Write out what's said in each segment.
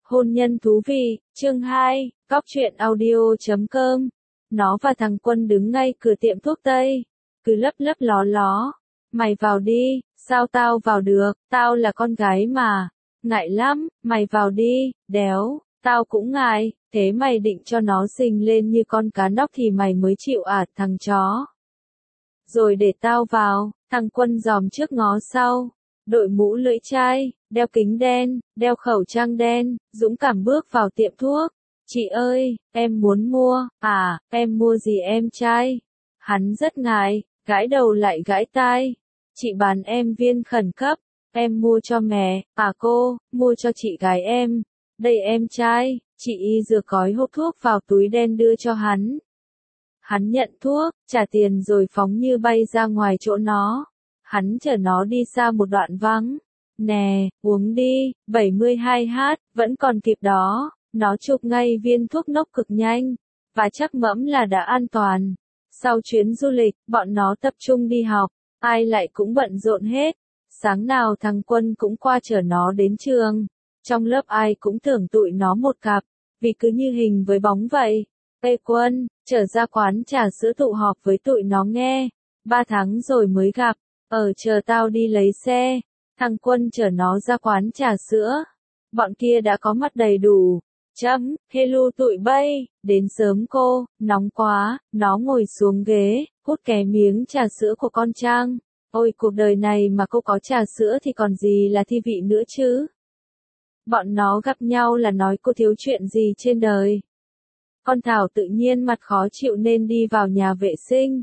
Hôn nhân thú vị, chương 2, Cóc truyện audio.com. Nó và thằng Quân đứng ngay cửa tiệm thuốc tây, cứ lấp lấp ló ló. Mày vào đi, sao tao vào được, tao là con gái mà. Ngại lắm, mày vào đi, đéo, tao cũng ngại, thế mày định cho nó xinh lên như con cá nóc thì mày mới chịu à thằng chó. Rồi để tao vào, thằng Quân giòm trước ngó sau, đội mũ lưỡi chai, đeo kính đen, đeo khẩu trang đen, dũng cảm bước vào tiệm thuốc. Chị ơi, em muốn mua, à, em mua gì em trai? Hắn rất ngại, gãi đầu lại gãi tai. Chị bán em viên khẩn cấp, em mua cho mẹ, à cô, mua cho chị gái em. Đây em trai, chị y dược gói hộp thuốc vào túi đen đưa cho hắn. Hắn nhận thuốc, trả tiền rồi phóng như bay ra ngoài chỗ nó. Hắn chở nó đi xa một đoạn vắng. Nè, uống đi, 72h, vẫn còn kịp đó. Nó chụp ngay viên thuốc nốc cực nhanh, và chắc mẫm là đã an toàn. Sau chuyến du lịch, bọn nó tập trung đi học, ai lại cũng bận rộn hết. Sáng nào thằng Quân cũng qua chở nó đến trường. Trong lớp ai cũng tưởng tụi nó một cặp, vì cứ như hình với bóng vậy. Ê Quân, trở ra quán trà sữa tụ họp với tụi nó nghe. 3 tháng rồi mới gặp, chờ tao đi lấy xe. Thằng Quân chở nó ra quán trà sữa. Bọn kia đã có mặt đầy đủ. Hello tụi bay, đến sớm cô, nóng quá, nó ngồi xuống ghế, hút cái miếng trà sữa của con Trang. Ôi cuộc đời này mà cô có trà sữa thì còn gì là thi vị nữa chứ. Bọn nó gặp nhau là nói cô thiếu chuyện gì trên đời. Con Thảo tự nhiên mặt khó chịu nên đi vào nhà vệ sinh.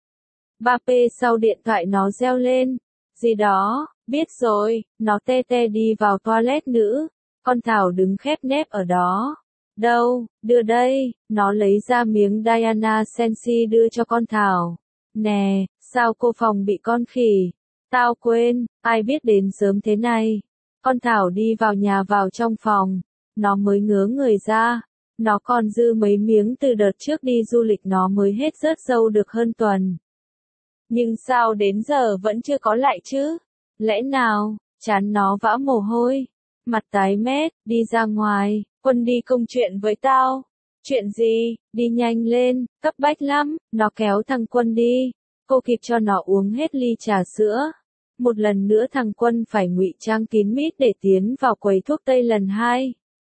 3P sau điện thoại nó reo lên. Gì đó, biết rồi, nó tê tê đi vào toilet nữ. Con Thảo đứng khép nép ở đó. Đâu, đưa đây, nó lấy ra miếng Diana Sensi đưa cho con Thảo. Nè, sao cô phòng bị con khỉ? Tao quên, ai biết đến sớm thế này. Con Thảo đi vào nhà vào trong phòng. Nó mới ngớ người ra. Nó còn dư mấy miếng từ đợt trước đi du lịch nó mới hết rớt dâu được hơn tuần. Nhưng sao đến giờ vẫn chưa có lại chứ? Lẽ nào, chán nó vã mồ hôi. Mặt tái mét, đi ra ngoài, Quân đi công chuyện với tao. Chuyện gì, đi nhanh lên, cấp bách lắm, nó kéo thằng Quân đi. Cô kịp cho nó uống hết ly trà sữa. Một lần nữa thằng Quân phải ngụy trang kín mít để tiến vào quầy thuốc tây lần 2.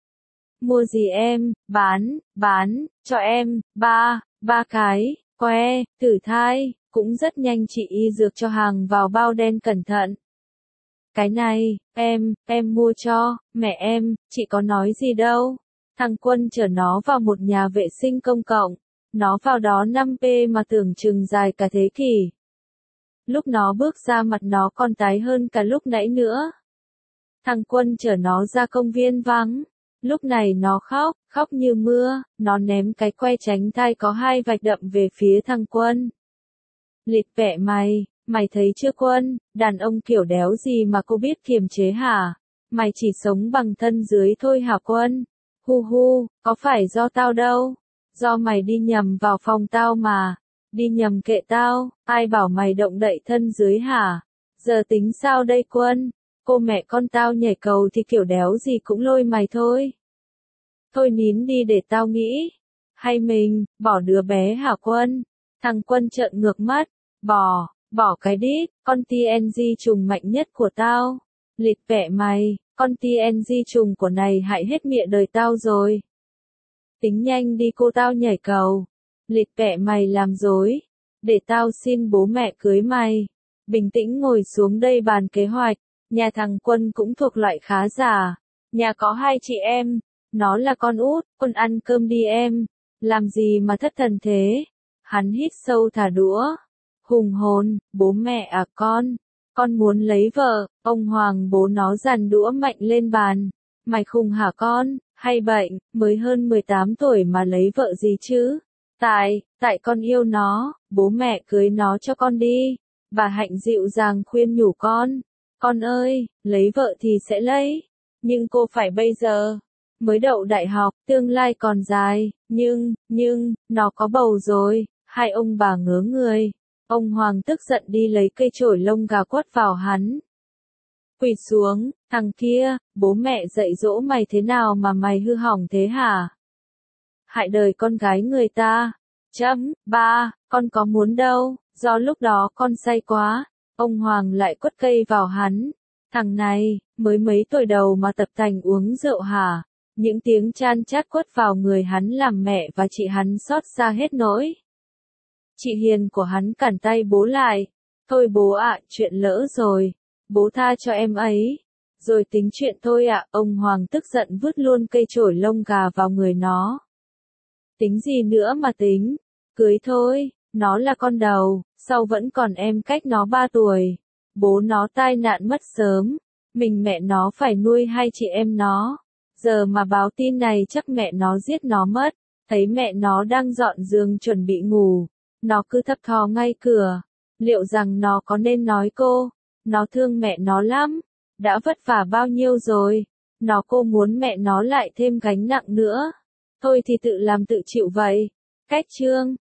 Mua gì em, bán, cho em, ba cái, que, thử thai, cũng rất nhanh chị y dược cho hàng vào bao đen cẩn thận. Cái này, em mua cho, mẹ em, chị có nói gì đâu. Thằng Quân chở nó vào một nhà vệ sinh công cộng. Nó vào đó 5P mà tưởng chừng dài cả thế kỷ. Lúc nó bước ra mặt nó còn tái hơn cả lúc nãy nữa. Thằng Quân chở nó ra công viên vắng. Lúc này nó khóc như mưa, nó ném cái que tránh thai có 2 vạch đậm về phía thằng Quân. Lịt vẹ mày thấy chưa Quân, đàn ông kiểu đéo gì mà cô biết kiềm chế hả? Mày chỉ sống bằng thân dưới thôi hả Quân? Hu, có phải do tao đâu. Do mày đi nhầm vào phòng tao mà. Đi nhầm kệ tao, ai bảo mày động đậy thân dưới hả? Giờ tính sao đây Quân? Cô mẹ con tao nhảy cầu thì kiểu đéo gì cũng lôi mày thôi. Thôi nín đi để tao nghĩ. Hay mình, bỏ đứa bé hả Quân? Thằng Quân trợn ngược mắt. Bỏ cái đít, con TNG trùng mạnh nhất của tao. Lịt vẹ mày, con TNG trùng của này hại hết mẹ đời tao rồi. Tính nhanh đi cô tao nhảy cầu. Lịt vẹ mày làm dối. Để tao xin bố mẹ cưới mày. Bình tĩnh ngồi xuống đây bàn kế hoạch. Nhà thằng Quân cũng thuộc loại khá giả. Nhà có 2 chị em. Nó là con út, Quân ăn cơm đi em. Làm gì mà thất thần thế? Hắn hít sâu thả đũa. Hùng hồn, bố mẹ à con muốn lấy vợ. Ông Hoàng bố nó giàn đũa mạnh lên bàn. Mày khùng hả con, hay bệnh, mới hơn 18 tuổi mà lấy vợ gì chứ? Tại con yêu nó, bố mẹ cưới nó cho con đi. Bà Hạnh dịu dàng khuyên nhủ con. Con ơi, lấy vợ thì sẽ lấy. Nhưng cô phải bây giờ. Mới đậu đại học, tương lai còn dài. Nhưng, nó có bầu rồi. Hai ông bà ngớ người. Ông Hoàng tức giận đi lấy cây chổi lông gà quất vào hắn. Quỳ xuống, thằng kia, bố mẹ dạy dỗ mày thế nào mà mày hư hỏng thế hả? Hại đời con gái người ta. Ba, con có muốn đâu, do lúc đó con say quá. Ông Hoàng lại quất cây vào hắn. Thằng này, mới mấy tuổi đầu mà tập tành uống rượu hả? Những tiếng chan chát quất vào người hắn làm mẹ và chị hắn xót xa hết nỗi. Chị hiền của hắn cản tay bố lại. Thôi bố ạ, chuyện lỡ rồi. Bố tha cho em ấy. Rồi tính chuyện thôi ạ, ông Hoàng tức giận vứt luôn cây chổi lông gà vào người nó. Tính gì nữa mà tính, cưới thôi, nó là con đầu, sau vẫn còn em cách nó 3 tuổi. Bố nó tai nạn mất sớm, mình mẹ nó phải nuôi hai chị em nó. Giờ mà báo tin này chắc mẹ nó giết nó mất, thấy mẹ nó đang dọn giường chuẩn bị ngủ. Nó cứ thấp thò ngay cửa, liệu rằng nó có nên nói cô, nó thương mẹ nó lắm, đã vất vả bao nhiêu rồi, cô muốn mẹ nó lại thêm gánh nặng nữa. Thôi thì tự làm tự chịu vậy. Cách chương